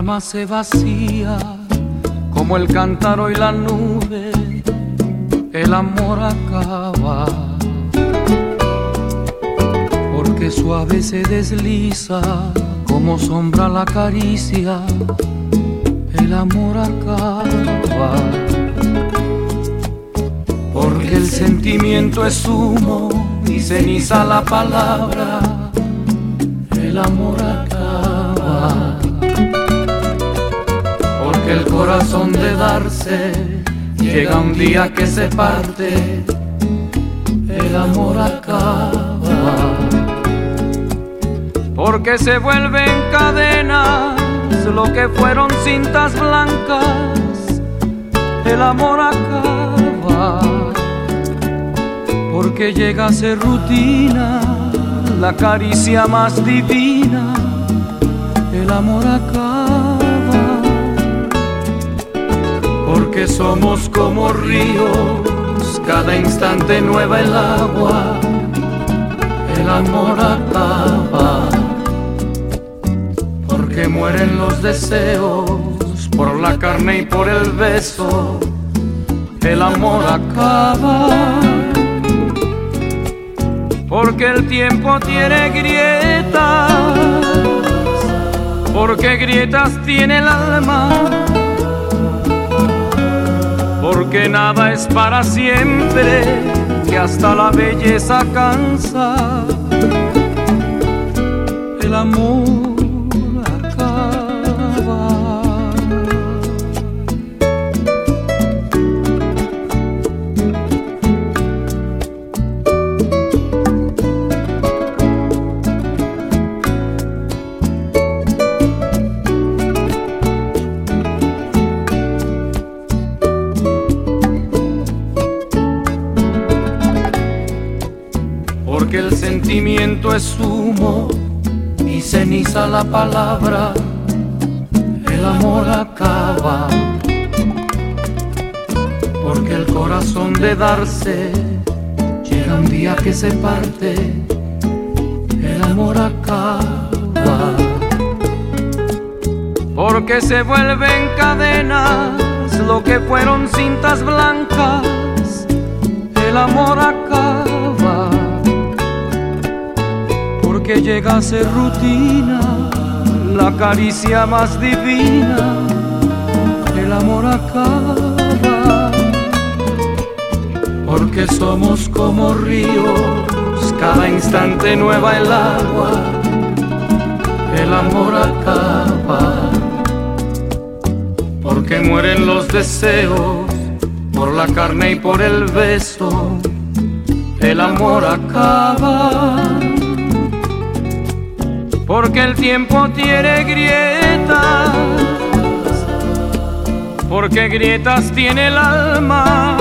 alma se vacía como el cántaro y la nube, el amor acaba, porque suave se desliza como sombra la caricia, el amor acaba, porque el sentimiento es humo y ceniza la palabra, el amor acaba, porque el corazón de darse llega un día que se parte, el amor acaba, porque se vuelven cadenas lo que fueron cintas blancas, el amor acaba, porque llega a ser rutina la caricia más divina, el amor acaba, porque somos como ríos, cada instante nueva el agua, el amor acaba, porque mueren los deseos por la carne y por el beso, el amor acaba, porque el tiempo tiene grietas, porque grietas tiene el alma, porque nada es para siempre, que hasta la belleza cansa, el amor acaba. Porque el sentimiento es humo y ceniza la palabra, el amor acaba, porque el corazón de darse llega un día que se parte, el amor acaba, porque se vuelven cadenas lo que fueron cintas blancas, el amor acaba, porque llega a ser rutina la caricia más divina, el amor acaba, porque somos como ríos, cada instante nueva el agua, el amor acaba, porque mueren los deseos por la carne y por el beso, el amor acaba, porque el tiempo tiene grietas, porque grietas tiene el alma,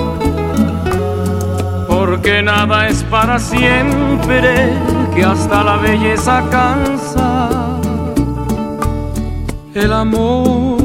porque nada es para siempre, que hasta la belleza cansa, el amor